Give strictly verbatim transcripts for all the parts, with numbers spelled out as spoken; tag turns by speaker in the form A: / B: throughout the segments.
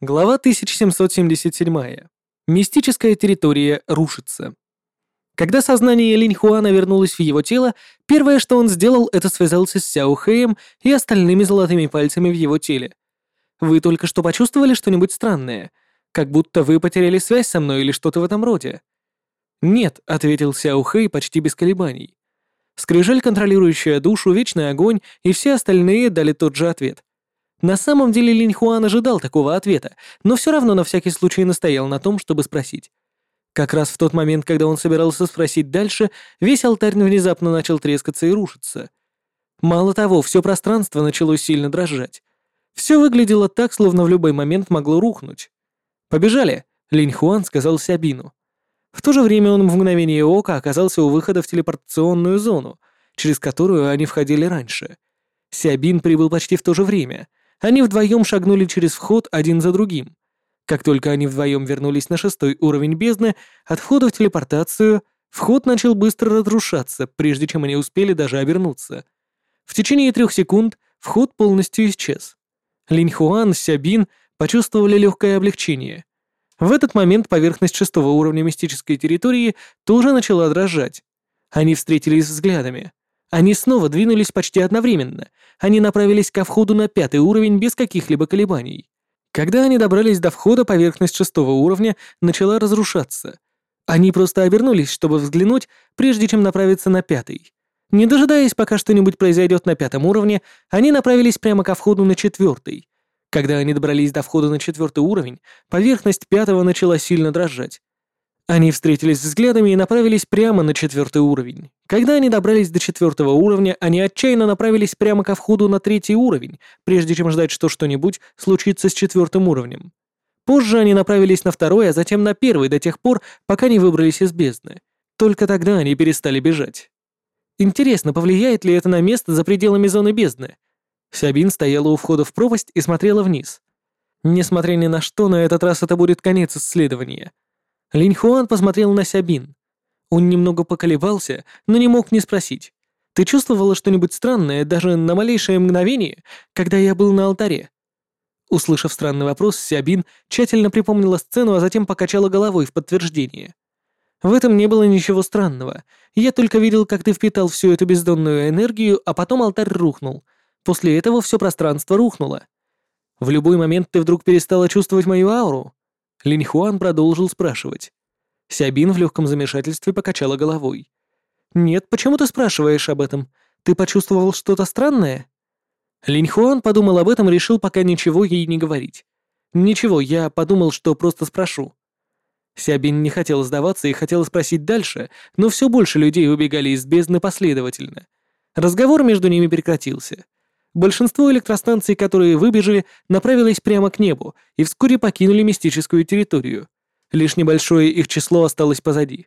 A: Глава тысяча семьсот семьдесят семь. Мистическая территория рушится. Когда сознание Линь Хуана вернулось в его тело, первое, что он сделал, это связался с Сяо Хэем и остальными золотыми пальцами в его теле. «Вы только что почувствовали что-нибудь странное? Как будто вы потеряли связь со мной или что-то в этом роде?» «Нет», — ответил Сяо Хэй почти без колебаний. Скрижаль, контролирующая душу, Вечный огонь и все остальные дали тот же ответ. На самом деле Линь Хуан ожидал такого ответа, но все равно на всякий случай настоял на том, чтобы спросить. Как раз в тот момент, когда он собирался спросить дальше, весь алтарь внезапно начал трескаться и рушиться. Мало того, все пространство начало сильно дрожать. Все выглядело так, словно в любой момент могло рухнуть. «Побежали», — Линь Хуан сказал Сябину. В то же время он в мгновение ока оказался у выхода в телепортационную зону, через которую они входили раньше. Сябин прибыл почти в то же время. Они вдвоем шагнули через вход один за другим. Как только они вдвоем вернулись на шестой уровень бездны, от входа в телепортацию вход начал быстро разрушаться, прежде чем они успели даже обернуться. В течение трех секунд вход полностью исчез. Линь Хуан, Сябин почувствовали легкое облегчение. В этот момент поверхность шестого уровня мистической территории тоже начала дрожать. Они встретились взглядами. Они снова двинулись почти одновременно. Они направились ко входу на пятый уровень без каких-либо колебаний. Когда они добрались до входа, поверхность шестого уровня начала разрушаться. Они просто обернулись, чтобы взглянуть, прежде чем направиться на пятый. Не дожидаясь, пока что-нибудь произойдет на пятом уровне, они направились прямо ко входу на четвертый. Когда они добрались до входа на четвертый уровень, поверхность пятого начала сильно дрожать. Они встретились взглядами и направились прямо на четвертый уровень. Когда они добрались до четвертого уровня, они отчаянно направились прямо ко входу на третий уровень, прежде чем ждать, что что-нибудь случится с четвертым уровнем. Позже они направились на второй, а затем на первый до тех пор, пока не выбрались из бездны. Только тогда они перестали бежать. Интересно, повлияет ли это на место за пределами зоны бездны? Сябин стояла у входа в пропасть и смотрела вниз. Несмотря ни на что, на этот раз это будет конец исследования. Линь Хуан посмотрел на Сябин. Он немного поколебался, но не мог не спросить. «Ты чувствовала что-нибудь странное даже на малейшее мгновение, когда я был на алтаре?» Услышав странный вопрос, Сябин тщательно припомнила сцену, а затем покачала головой в подтверждение. «В этом не было ничего странного. Я только видел, как ты впитал всю эту бездонную энергию, а потом алтарь рухнул. После этого все пространство рухнуло. В любой момент ты вдруг перестала чувствовать мою ауру?» Линь Хуан продолжил спрашивать. Сябин в легком замешательстве покачала головой. «Нет, почему ты спрашиваешь об этом? Ты почувствовал что-то странное?» Линь Хуан подумал об этом и решил пока ничего ей не говорить. «Ничего, я подумал, что просто спрошу». Сябин не хотел сдаваться и хотел спросить дальше, но все больше людей убегали из бездны последовательно. Разговор между ними прекратился. Большинство электростанций, которые выбежали, направились прямо к небу и вскоре покинули мистическую территорию. Лишь небольшое их число осталось позади.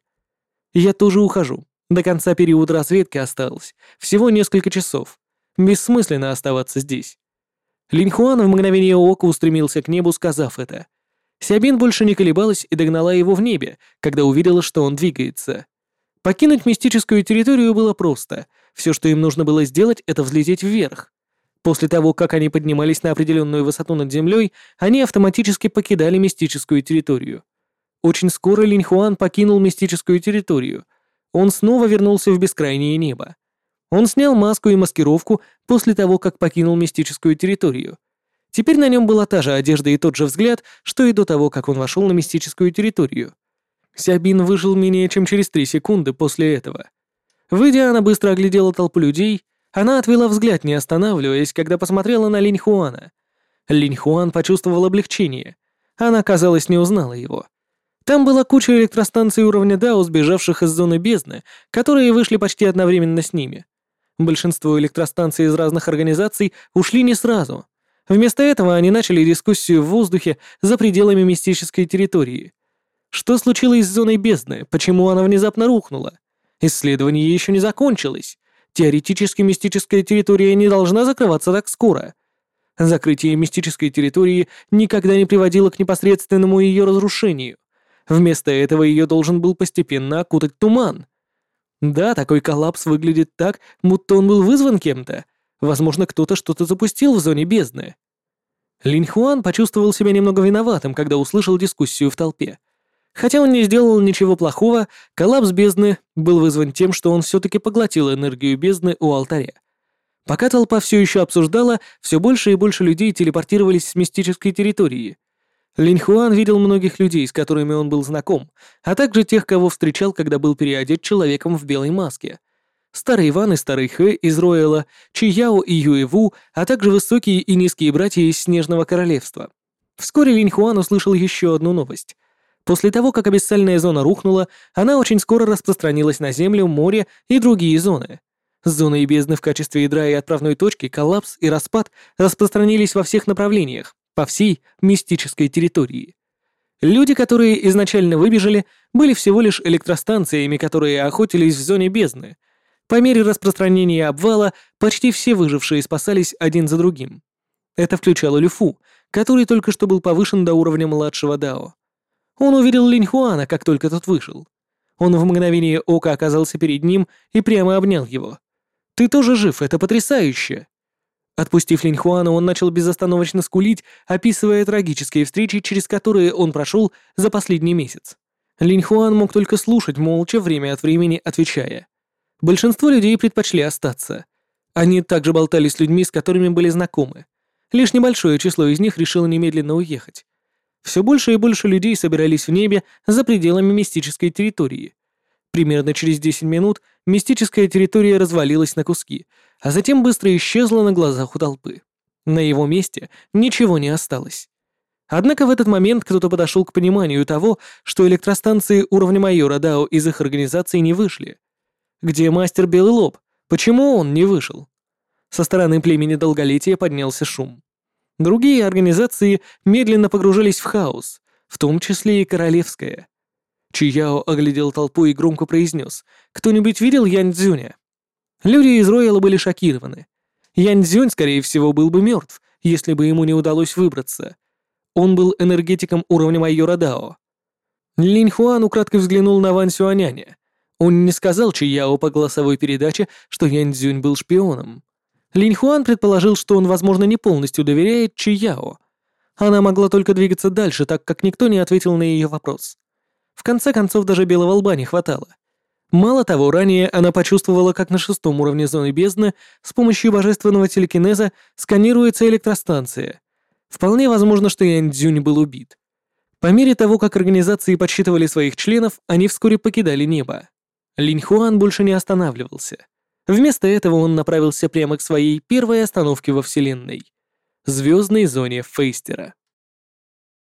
A: Я тоже ухожу. До конца периода разведки осталось всего несколько часов. Бессмысленно оставаться здесь. Линь Хуан в мгновение ока устремился к небу, сказав это. Сябин больше не колебалась и догнала его в небе, когда увидела, что он двигается. Покинуть мистическую территорию было просто. Все, что им нужно было сделать, это взлететь вверх. После того, как они поднимались на определенную высоту над землей, они автоматически покидали мистическую территорию. Очень скоро Линь Хуан покинул мистическую территорию. Он снова вернулся в бескрайнее небо. Он снял маску и маскировку после того, как покинул мистическую территорию. Теперь на нем была та же одежда и тот же взгляд, что и до того, как он вошел на мистическую территорию. Сябин выжил менее чем через три секунды после этого. Выйдя, она быстро оглядела толпу людей. Она отвела взгляд, не останавливаясь, когда посмотрела на Линь Хуана. Линь Хуан почувствовал облегчение. Она, казалось, не узнала его. Там была куча электростанций уровня Дао, сбежавших из зоны бездны, которые вышли почти одновременно с ними. Большинство электростанций из разных организаций ушли не сразу. Вместо этого они начали дискуссию в воздухе за пределами мистической территории. Что случилось с зоной бездны? Почему она внезапно рухнула? Исследование еще не закончилось. Теоретически мистическая территория не должна закрываться так скоро. Закрытие мистической территории никогда не приводило к непосредственному ее разрушению. Вместо этого ее должен был постепенно окутать туман. Да, такой коллапс выглядит так, будто он был вызван кем-то. Возможно, кто-то что-то запустил в зоне бездны. Линь Хуан почувствовал себя немного виноватым, когда услышал дискуссию в толпе. Хотя он не сделал ничего плохого, коллапс бездны был вызван тем, что он все-таки поглотил энергию бездны у алтаря. Пока толпа все еще обсуждала, все больше и больше людей телепортировались с мистической территории. Линь Хуан видел многих людей, с которыми он был знаком, а также тех, кого встречал, когда был переодет человеком в белой маске. Старый Иван и Старый Хэ из Роэла, Чи Яо и Юэ Ву, а также высокие и низкие братья из Снежного Королевства. Вскоре Линь Хуан услышал еще одну новость. После того, как абиссальная зона рухнула, она очень скоро распространилась на Землю, море и другие зоны. Зоны и бездны в качестве ядра и отправной точки, коллапс и распад распространились во всех направлениях, по всей мистической территории. Люди, которые изначально выбежали, были всего лишь электростанциями, которые охотились в зоне бездны. По мере распространения обвала, почти все выжившие спасались один за другим. Это включало Люфу, который только что был повышен до уровня младшего дао. Он увидел Линь Хуана, как только тот вышел. Он в мгновение ока оказался перед ним и прямо обнял его. «Ты тоже жив, это потрясающе!» Отпустив Линь Хуана, он начал безостановочно скулить, описывая трагические встречи, через которые он прошел за последний месяц. Линь Хуан мог только слушать, молча, время от времени отвечая. Большинство людей предпочли остаться. Они также болтали с людьми, с которыми были знакомы. Лишь небольшое число из них решило немедленно уехать. Все больше и больше людей собирались в небе за пределами мистической территории. Примерно через десять минут мистическая территория развалилась на куски, а затем быстро исчезла на глазах у толпы. На его месте ничего не осталось. Однако в этот момент кто-то подошел к пониманию того, что электростанции уровня майора Дао из их организации не вышли. Где мастер Белый Лоб? Почему он не вышел? Со стороны племени Долголетия поднялся шум. Другие организации медленно погружались в хаос, в том числе и королевская. Чи Яо оглядел толпу и громко произнес: «Кто-нибудь видел Янь Цзюня?» Люди из Рояла были шокированы. Янь Цзюнь, скорее всего, был бы мертв, если бы ему не удалось выбраться. Он был энергетиком уровня майора Дао. Линь Хуан украдкой взглянул на Ван Сюаняня. Он не сказал Чи Яо по голосовой передаче, что Янь Цзюнь был шпионом. Линь Хуан предположил, что он, возможно, не полностью доверяет Чи Яо. Она могла только двигаться дальше, так как никто не ответил на ее вопрос. В конце концов, даже белого лба не хватало. Мало того, ранее она почувствовала, как на шестом уровне зоны бездны с помощью божественного телекинеза сканируется электростанция. Вполне возможно, что Янь Цзюнь был убит. По мере того, как организации подсчитывали своих членов, они вскоре покидали небо. Линь Хуан больше не останавливался. Вместо этого он направился прямо к своей первой остановке во Вселенной — звездной зоне Фейстера.